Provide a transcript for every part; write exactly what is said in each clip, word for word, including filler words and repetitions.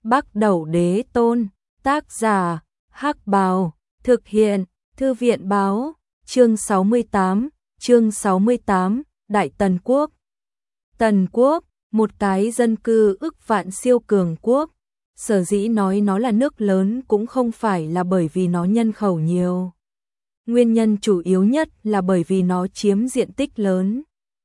Bắc Đẩu Đế Tôn, tác giả, Hắc Bào, thực hiện, Thư viện báo, chương sáu mươi tám, chương sáu mươi tám, Đại Tần Quốc. Tần Quốc, một cái dân cư ức vạn siêu cường quốc, sở dĩ nói nó là nước lớn cũng không phải là bởi vì nó nhân khẩu nhiều. Nguyên nhân chủ yếu nhất là bởi vì nó chiếm diện tích lớn.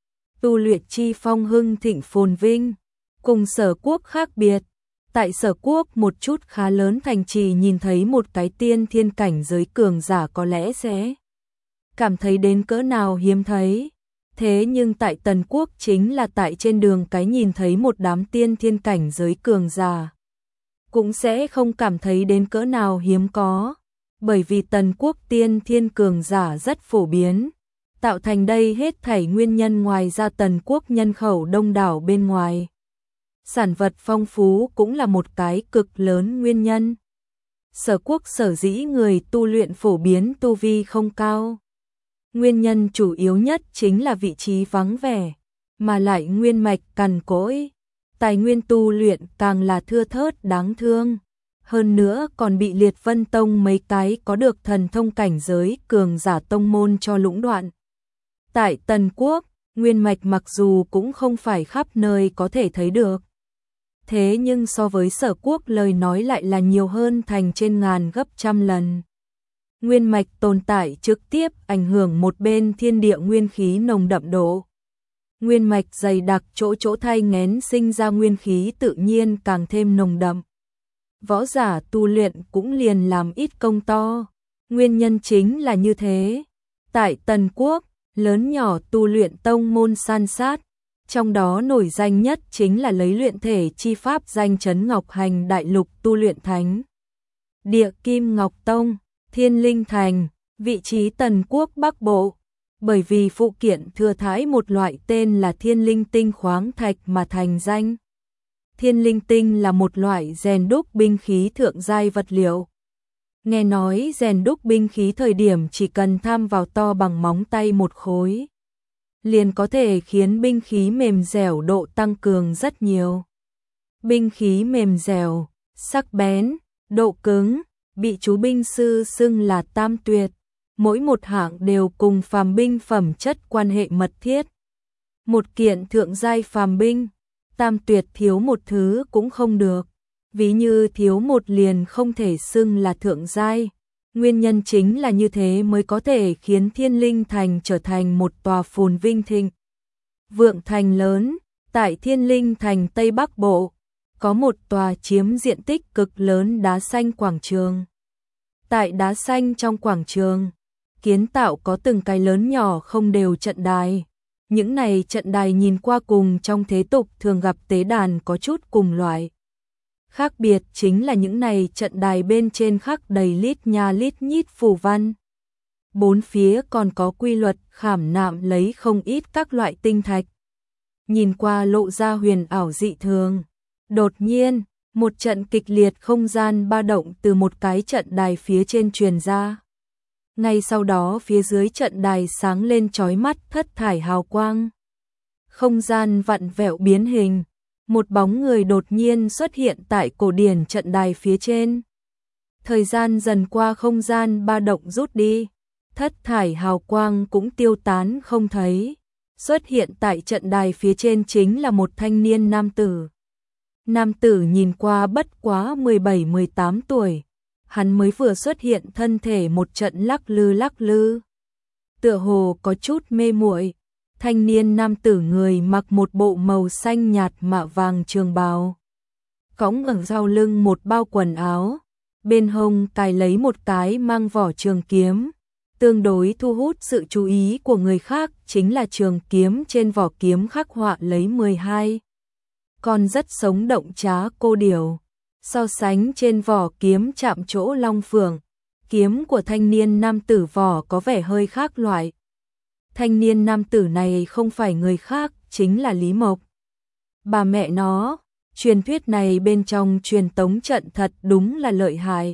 Tu luyện chi phong hưng thịnh phồn vinh, cùng Sở Quốc khác biệt. Tại Sở Quốc một chút khá lớn thành trì nhìn thấy một cái tiên thiên cảnh giới cường giả có lẽ sẽ cảm thấy đến cỡ nào hiếm thấy. Thế nhưng tại Tần Quốc chính là tại trên đường cái nhìn thấy một đám tiên thiên cảnh giới cường giả, cũng sẽ không cảm thấy đến cỡ nào hiếm có. Bởi vì Tần Quốc tiên thiên cường giả rất phổ biến, tạo thành đây hết thảy nguyên nhân ngoài ra Tần Quốc nhân khẩu đông đảo bên ngoài. Sản vật phong phú cũng là một cái cực lớn nguyên nhân. Sở Quốc sở dĩ người tu luyện phổ biến tu vi không cao. Nguyên nhân chủ yếu nhất chính là vị trí vắng vẻ, mà lại nguyên mạch cằn cỗi, tài nguyên tu luyện càng là thưa thớt đáng thương. Hơn nữa còn bị Liệt Vân Tông mấy cái có được thần thông cảnh giới cường giả tông môn cho lũng đoạn. Tại Tần Quốc, nguyên mạch mặc dù cũng không phải khắp nơi có thể thấy được. Thế nhưng so với Sở Quốc lời nói lại là nhiều hơn thành trên ngàn gấp trăm lần. Nguyên mạch tồn tại trực tiếp ảnh hưởng một bên thiên địa nguyên khí nồng đậm độ. Nguyên mạch dày đặc chỗ chỗ thai nghén sinh ra nguyên khí tự nhiên càng thêm nồng đậm. Võ giả tu luyện cũng liền làm ít công to. Nguyên nhân chính là như thế. Tại Tần Quốc, lớn nhỏ tu luyện tông môn san sát. Trong đó nổi danh nhất chính là lấy luyện thể chi pháp danh chấn Ngọc Hành đại lục tu luyện thánh. Địa Kim Ngọc Tông, Thiên Linh Thành, vị trí Tần Quốc Bắc Bộ. Bởi vì phụ kiện thừa thãi một loại tên là Thiên Linh Tinh khoáng thạch mà thành danh. Thiên Linh Tinh là một loại rèn đúc binh khí thượng giai vật liệu. Nghe nói rèn đúc binh khí thời điểm chỉ cần tham vào to bằng móng tay một khối, liền có thể khiến binh khí mềm dẻo độ tăng cường rất nhiều. Binh khí mềm dẻo, sắc bén, độ cứng, bị chú binh sư xưng là tam tuyệt. Mỗi một hạng đều cùng phàm binh phẩm chất quan hệ mật thiết. Một kiện thượng giai phàm binh, tam tuyệt thiếu một thứ cũng không được. Ví như thiếu một liền không thể xưng là thượng giai. Nguyên nhân chính là như thế mới có thể khiến Thiên Linh Thành trở thành một tòa phồn vinh thịnh vượng thành lớn. Tại Thiên Linh Thành Tây Bắc Bộ, có một tòa chiếm diện tích cực lớn đá xanh quảng trường. Tại đá xanh trong quảng trường, kiến tạo có từng cái lớn nhỏ không đều trận đài. Những này trận đài nhìn qua cùng trong thế tục thường gặp tế đàn có chút cùng loại. Khác biệt chính là những này trận đài bên trên khắc đầy lít nha lít nhít phù văn. Bốn phía còn có quy luật khảm nạm lấy không ít các loại tinh thạch. Nhìn qua lộ ra huyền ảo dị thường. Đột nhiên, một trận kịch liệt không gian ba động từ một cái trận đài phía trên truyền ra. Ngay sau đó phía dưới trận đài sáng lên chói mắt thất thải hào quang. Không gian vặn vẹo biến hình. Một bóng người đột nhiên xuất hiện tại cổ điển trận đài phía trên. Thời gian dần qua không gian ba động rút đi. Thất thải hào quang cũng tiêu tán không thấy. Xuất hiện tại trận đài phía trên chính là một thanh niên nam tử. Nam tử nhìn qua bất quá mười bảy mười tám tuổi. Hắn mới vừa xuất hiện thân thể một trận lắc lư lắc lư. Tựa hồ có chút mê muội. Thanh niên nam tử người mặc một bộ màu xanh nhạt mạ vàng trường bào. Cõng ở sau lưng một bao quần áo. Bên hông cài lấy một cái mang vỏ trường kiếm. Tương đối thu hút sự chú ý của người khác chính là trường kiếm trên vỏ kiếm khắc họa lấy mười hai con rất sống động trá cô điểu. So sánh trên vỏ kiếm chạm chỗ long phượng, kiếm của thanh niên nam tử vỏ có vẻ hơi khác loại. Thanh niên nam tử này không phải người khác, chính là Lý Mộc. Bà mẹ nó, truyền thuyết này bên trong truyền tống trận thật đúng là lợi hại.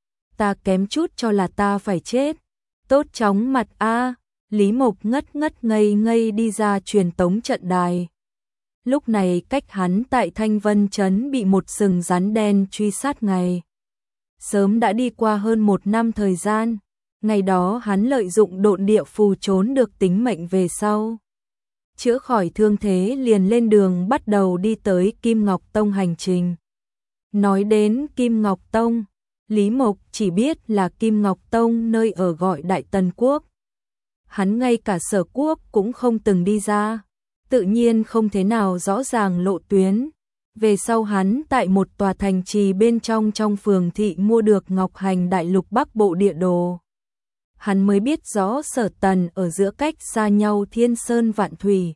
Ta kém chút cho là ta phải chết. Tốt chóng mặt a. Lý Mộc ngất ngất ngây ngây đi ra truyền tống trận đài. Lúc này cách hắn tại Thanh Vân Trấn bị một sừng rắn đen truy sát ngày sớm đã đi qua hơn một năm thời gian. Ngày đó hắn lợi dụng độn địa phù trốn được tính mệnh về sau. Chữa khỏi thương thế liền lên đường bắt đầu đi tới Kim Ngọc Tông hành trình. Nói đến Kim Ngọc Tông, Lý Mộc chỉ biết là Kim Ngọc Tông nơi ở gọi Đại Tần Quốc. Hắn ngay cả Sở Quốc cũng không từng đi ra, tự nhiên không thế nào rõ ràng lộ tuyến. Về sau hắn tại một tòa thành trì bên trong trong phường thị mua được Ngọc Hành Đại Lục Bắc Bộ địa đồ. Hắn mới biết rõ Sở Tần ở giữa cách xa nhau thiên sơn vạn thủy.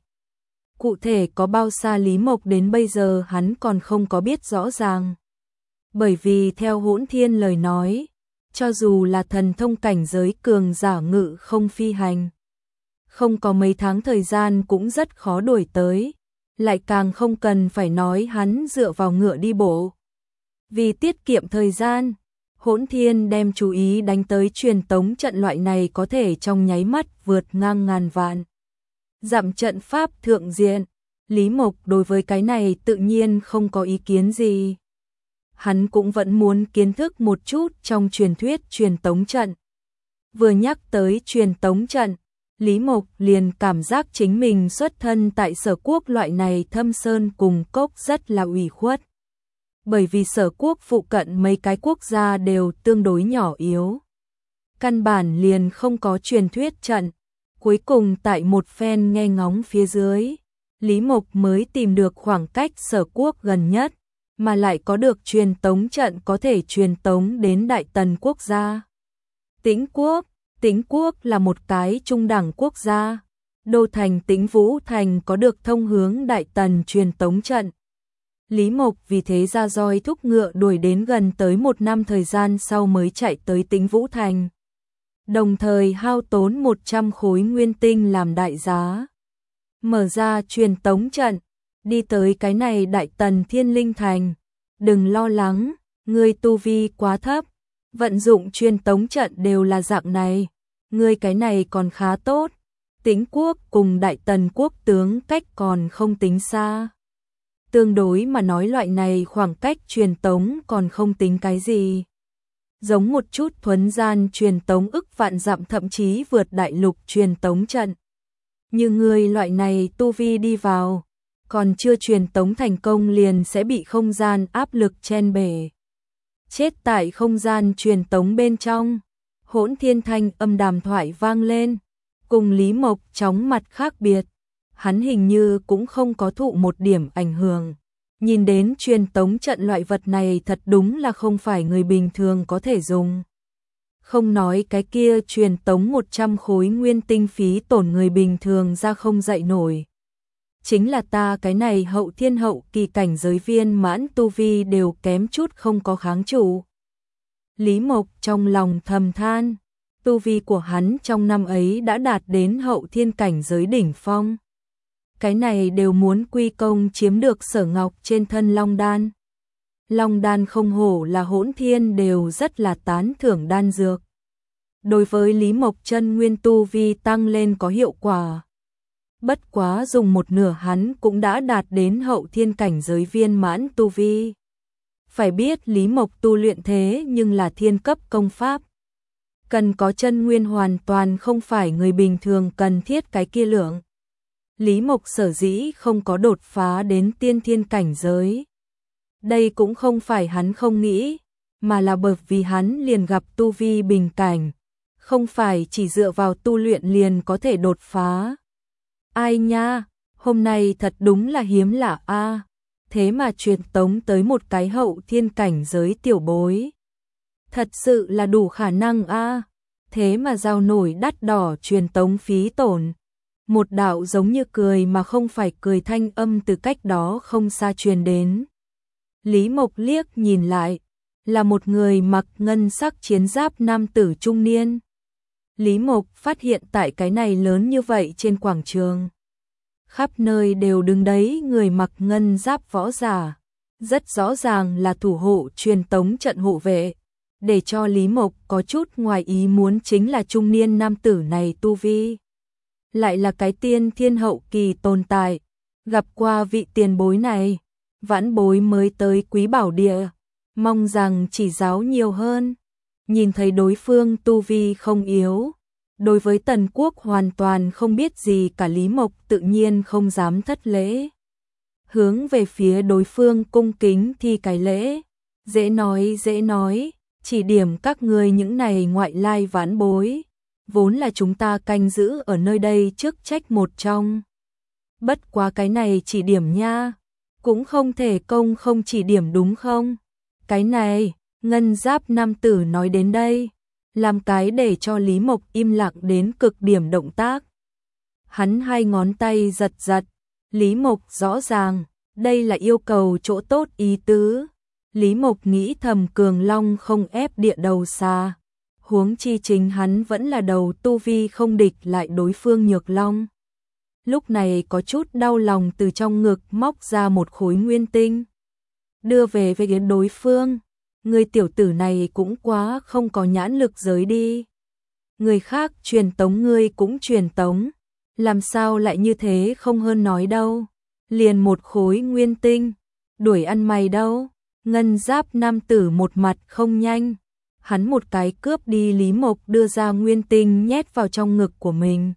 Cụ thể có bao xa Lý Mộc đến bây giờ hắn còn không có biết rõ ràng. Bởi vì theo Hỗn Thiên lời nói, cho dù là thần thông cảnh giới cường giả ngự không phi hành, không có mấy tháng thời gian cũng rất khó đuổi tới, lại càng không cần phải nói hắn dựa vào ngựa đi bộ. Vì tiết kiệm thời gian, Hỗn Thiên đem chú ý đánh tới truyền tống trận loại này có thể trong nháy mắt vượt ngang ngàn vạn dặm trận pháp thượng diện. Lý Mộc đối với cái này tự nhiên không có ý kiến gì. Hắn cũng vẫn muốn kiến thức một chút trong truyền thuyết truyền tống trận. Vừa nhắc tới truyền tống trận, Lý Mộc liền cảm giác chính mình xuất thân tại Sở Quốc loại này thâm sơn cùng cốc rất là ủy khuất. Bởi vì Sở Quốc phụ cận mấy cái quốc gia đều tương đối nhỏ yếu. Căn bản liền không có truyền thuyết trận. Cuối cùng tại một phen nghe ngóng phía dưới, Lý Mộc mới tìm được khoảng cách Sở Quốc gần nhất, mà lại có được truyền tống trận có thể truyền tống đến Đại Tần Quốc gia. Tĩnh Quốc, Tĩnh Quốc là một cái trung đẳng quốc gia. Đô thành Tĩnh Vũ Thành có được thông hướng Đại Tần truyền tống trận. Lý Mộc vì thế ra roi thúc ngựa đuổi đến gần tới một năm thời gian sau mới chạy tới Tĩnh Vũ Thành. Đồng thời hao tốn một trăm khối nguyên tinh làm đại giá. Mở ra truyền tống trận, đi tới cái này Đại Tần Thiên Linh Thành. Đừng lo lắng, ngươi tu vi quá thấp, vận dụng truyền tống trận đều là dạng này. Ngươi cái này còn khá tốt, Tĩnh Quốc cùng Đại Tần Quốc tướng cách còn không tính xa. Tương đối mà nói loại này khoảng cách truyền tống còn không tính cái gì. Giống một chút thuấn gian truyền tống ức vạn dặm thậm chí vượt đại lục truyền tống trận. Như người loại này tu vi đi vào, còn chưa truyền tống thành công liền sẽ bị không gian áp lực chen bể. Chết tại không gian truyền tống bên trong. Hỗn Thiên thanh âm đàm thoại vang lên, cùng Lý Mộc chóng mặt khác biệt. Hắn hình như cũng không có thụ một điểm ảnh hưởng. Nhìn đến truyền tống trận loại vật này thật đúng là không phải người bình thường có thể dùng. Không nói cái kia truyền tống một trăm khối nguyên tinh phí tổn người bình thường ra không dậy nổi. Chính là ta cái này hậu thiên hậu kỳ cảnh giới viên mãn tu vi đều kém chút không có kháng trụ. Lý Mộc trong lòng thầm than, tu vi của hắn trong năm ấy đã đạt đến hậu thiên cảnh giới đỉnh phong. Cái này đều muốn quy công chiếm được Sở Ngọc trên thân Long Đan. Long Đan không hổ là Hỗn Thiên đều rất là tán thưởng đan dược. Đối với Lý Mộc chân nguyên tu vi tăng lên có hiệu quả. Bất quá dùng một nửa hắn cũng đã đạt đến hậu thiên cảnh giới viên mãn tu vi. Phải biết Lý Mộc tu luyện thế nhưng là thiên cấp công pháp. Cần có chân nguyên hoàn toàn không phải người bình thường cần thiết cái kia lượng. Lý Mộc sở dĩ không có đột phá đến tiên thiên cảnh giới. Đây cũng không phải hắn không nghĩ, mà là bởi vì hắn liền gặp tu vi bình cảnh, không phải chỉ dựa vào tu luyện liền có thể đột phá. Ai nha, hôm nay thật đúng là hiếm lạ a, thế mà truyền tống tới một cái hậu thiên cảnh giới tiểu bối. Thật sự là đủ khả năng a, thế mà giao nổi đắt đỏ truyền tống phí tổn. Một đạo giống như cười mà không phải cười thanh âm từ cách đó không xa truyền đến. Lý Mộc liếc nhìn lại, là một người mặc ngân sắc chiến giáp nam tử trung niên. Lý Mộc phát hiện tại cái này lớn như vậy trên quảng trường. Khắp nơi đều đứng đấy người mặc ngân giáp võ giả. Rất rõ ràng là thủ hộ truyền tống trận hộ vệ. Để cho Lý Mộc có chút ngoài ý muốn chính là trung niên nam tử này tu vi. Lại là cái tiên thiên hậu kỳ tồn tại. Gặp qua vị tiền bối này, vãn bối mới tới Quý Bảo Địa, mong rằng chỉ giáo nhiều hơn. Nhìn thấy đối phương tu vi không yếu, đối với Tần Quốc hoàn toàn không biết gì cả, Lý Mộc tự nhiên không dám thất lễ. Hướng về phía đối phương cung kính thi cái lễ, dễ nói dễ nói, chỉ điểm các ngươi những này ngoại lai vãn bối, vốn là chúng ta canh giữ ở nơi đây chức trách một trong. Bất quá cái này chỉ điểm nha, cũng không thể công không chỉ điểm đúng không? Cái này, ngân giáp nam tử nói đến đây, làm cái để cho Lý Mộc im lặng đến cực điểm động tác. Hắn hai ngón tay giật giật, Lý Mộc rõ ràng, đây là yêu cầu chỗ tốt ý tứ. Lý Mộc nghĩ thầm cường long không ép địa đầu xa, huống chi chính hắn vẫn là đầu tu vi không địch lại đối phương nhược long. Lúc này có chút đau lòng, từ trong ngực móc ra một khối nguyên tinh, đưa về với đối phương. Người tiểu tử này cũng quá không có nhãn lực giới đi. Người khác truyền tống ngươi cũng truyền tống, làm sao lại như thế không hơn nói đâu. Liền một khối nguyên tinh, đuổi ăn mày đâu. Ngân giáp nam tử một mặt không nhanh, hắn một cái cướp đi Lý Mộc đưa ra nguyên tinh nhét vào trong ngực của mình,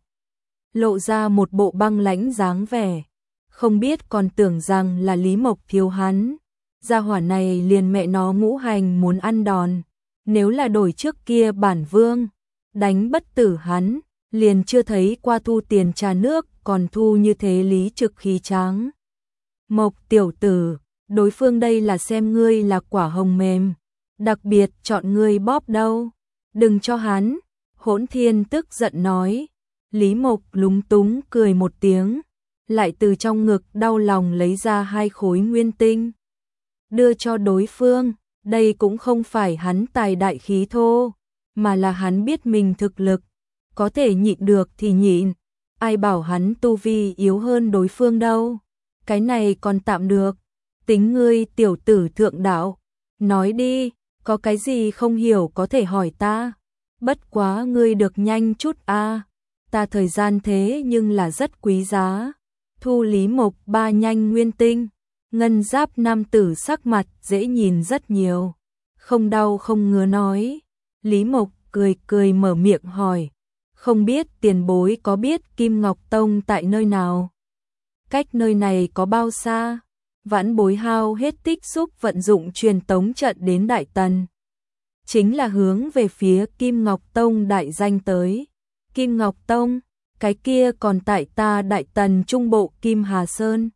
lộ ra một bộ băng lãnh dáng vẻ, không biết còn tưởng rằng là Lý Mộc thiếu hắn. Gia hỏa này liền mẹ nó ngũ hành muốn ăn đòn, nếu là đổi trước kia bản vương, đánh bất tử hắn, liền chưa thấy qua thu tiền trà nước, còn thu như thế lý trực khí tráng. Mộc tiểu tử, đối phương đây là xem ngươi là quả hồng mềm, đặc biệt chọn ngươi bóp đâu, đừng cho hắn. Hỗn Thiên tức giận nói. Lý Mộc lúng túng cười một tiếng, lại từ trong ngực đau lòng lấy ra hai khối nguyên tinh, đưa cho đối phương. Đây cũng không phải hắn tài đại khí thô, mà là hắn biết mình thực lực, có thể nhịn được thì nhịn, ai bảo hắn tu vi yếu hơn đối phương đâu. Cái này còn tạm được, tính ngươi tiểu tử thượng đạo, nói đi, có cái gì không hiểu có thể hỏi ta, bất quá ngươi được nhanh chút a, à. Ta thời gian thế nhưng là rất quý giá. Thu Lý Mộc ba nhanh nguyên tinh, ngân giáp nam tử sắc mặt dễ nhìn rất nhiều, không đau không ngứa nói. Lý Mộc cười cười mở miệng hỏi, không biết tiền bối có biết Kim Ngọc Tông tại nơi nào? Cách nơi này có bao xa? Vãn bối hao hết tích xúc vận dụng truyền tống trận đến Đại Tần, chính là hướng về phía Kim Ngọc Tông đại danh tới. Kim Ngọc Tông, cái kia còn tại ta Đại Tần trung bộ Kim Hà Sơn.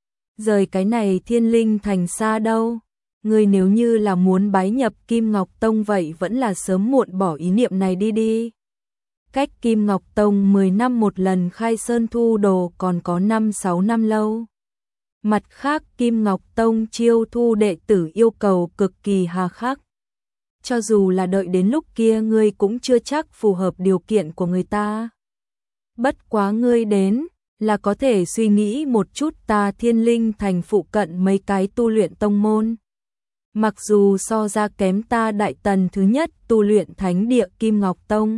Rời cái này Thiên Linh thành xa đâu. Ngươi nếu như là muốn bái nhập Kim Ngọc Tông vậy vẫn là sớm muộn bỏ ý niệm này đi đi. Cách Kim Ngọc Tông mười năm một lần khai sơn thu đồ còn có năm sáu năm lâu. Mặt khác Kim Ngọc Tông chiêu thu đệ tử yêu cầu cực kỳ hà khắc. Cho dù là đợi đến lúc kia ngươi cũng chưa chắc phù hợp điều kiện của người ta. Bất quá ngươi đến là có thể suy nghĩ một chút ta Thiên Linh thành phụ cận mấy cái tu luyện tông môn. Mặc dù so ra kém ta Đại Tần thứ nhất tu luyện thánh địa Kim Ngọc Tông,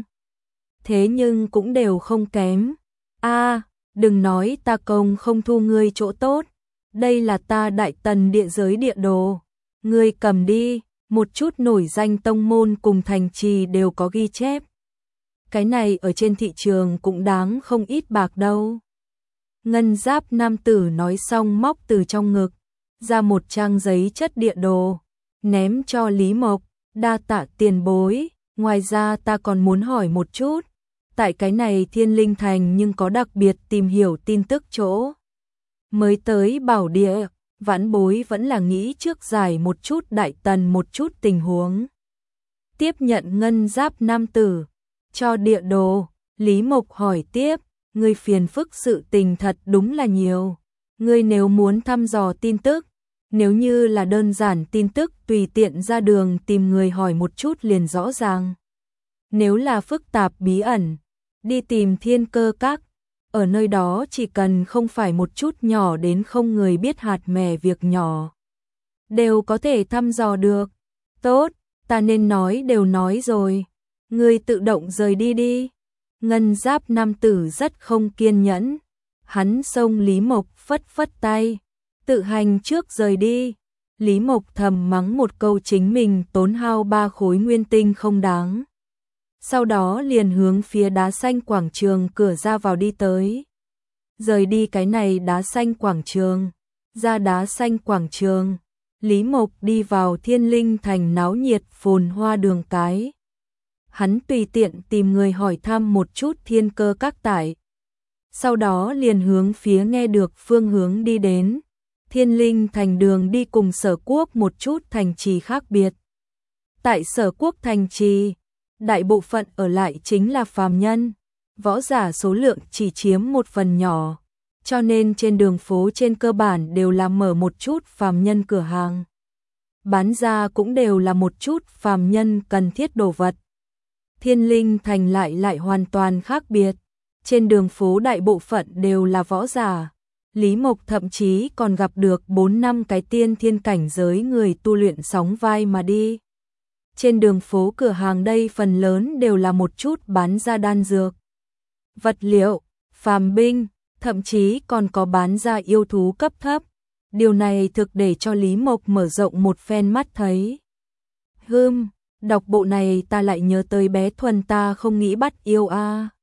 thế nhưng cũng đều không kém. A, à, đừng nói ta công không thu ngươi chỗ tốt, đây là ta Đại Tần địa giới địa đồ, ngươi cầm đi, một chút nổi danh tông môn cùng thành trì đều có ghi chép. Cái này ở trên thị trường cũng đáng không ít bạc đâu. Ngân giáp nam tử nói xong móc từ trong ngực ra một trang giấy chất địa đồ, ném cho Lý Mộc, đa tạ tiền bối, ngoài ra ta còn muốn hỏi một chút, tại cái này Thiên Linh thành nhưng có đặc biệt tìm hiểu tin tức chỗ. Mới tới Bảo Địa, vãn bối vẫn là nghĩ trước giải một chút Đại Tần một chút tình huống. Tiếp nhận ngân giáp nam tử, cho địa đồ, Lý Mộc hỏi tiếp, ngươi phiền phức sự tình thật đúng là nhiều. Ngươi nếu muốn thăm dò tin tức, nếu như là đơn giản tin tức tùy tiện ra đường tìm người hỏi một chút liền rõ ràng. Nếu là phức tạp bí ẩn, đi tìm Thiên Cơ Các, ở nơi đó chỉ cần không phải một chút nhỏ đến không người biết hạt mè việc nhỏ, đều có thể thăm dò được. Tốt, ta nên nói đều nói rồi, ngươi tự động rời đi đi. Ngân giáp nam tử rất không kiên nhẫn, Hắn xông Lý Mộc phất phất tay, tự hành trước rời đi. Lý Mộc thầm mắng một câu chính mình tốn hao ba khối nguyên tinh không đáng. Sau đó liền hướng phía đá xanh quảng trường cửa ra vào đi tới. Rời đi cái này đá xanh quảng trường, ra đá xanh quảng trường, Lý Mộc đi vào Thiên Linh Thành náo nhiệt phồn hoa đường cái. Hắn tùy tiện tìm người hỏi thăm một chút thiên cơ các tải. Sau đó liền hướng phía nghe được phương hướng đi đến. Thiên Linh Thành đường đi cùng Sở Quốc một chút thành trì khác biệt. Tại Sở Quốc thành trì, đại bộ phận ở lại chính là phàm nhân, võ giả số lượng chỉ chiếm một phần nhỏ, cho nên trên đường phố trên cơ bản đều là mở một chút phàm nhân cửa hàng. Bán ra cũng đều là một chút phàm nhân cần thiết đồ vật. Thiên Linh Thành lại lại hoàn toàn khác biệt, trên đường phố đại bộ phận đều là võ giả. Lý Mộc thậm chí còn gặp được bốn năm cái tiên thiên cảnh giới người tu luyện sóng vai mà đi. Trên đường phố cửa hàng đây phần lớn đều là một chút bán ra đan dược, vật liệu, phàm binh, thậm chí còn có bán ra yêu thú cấp thấp. Điều này thực để cho Lý Mộc mở rộng một phen mắt thấy. Hừm, đọc bộ này ta lại nhớ tới bé Thuần ta không nghĩ bắt yêu a. À.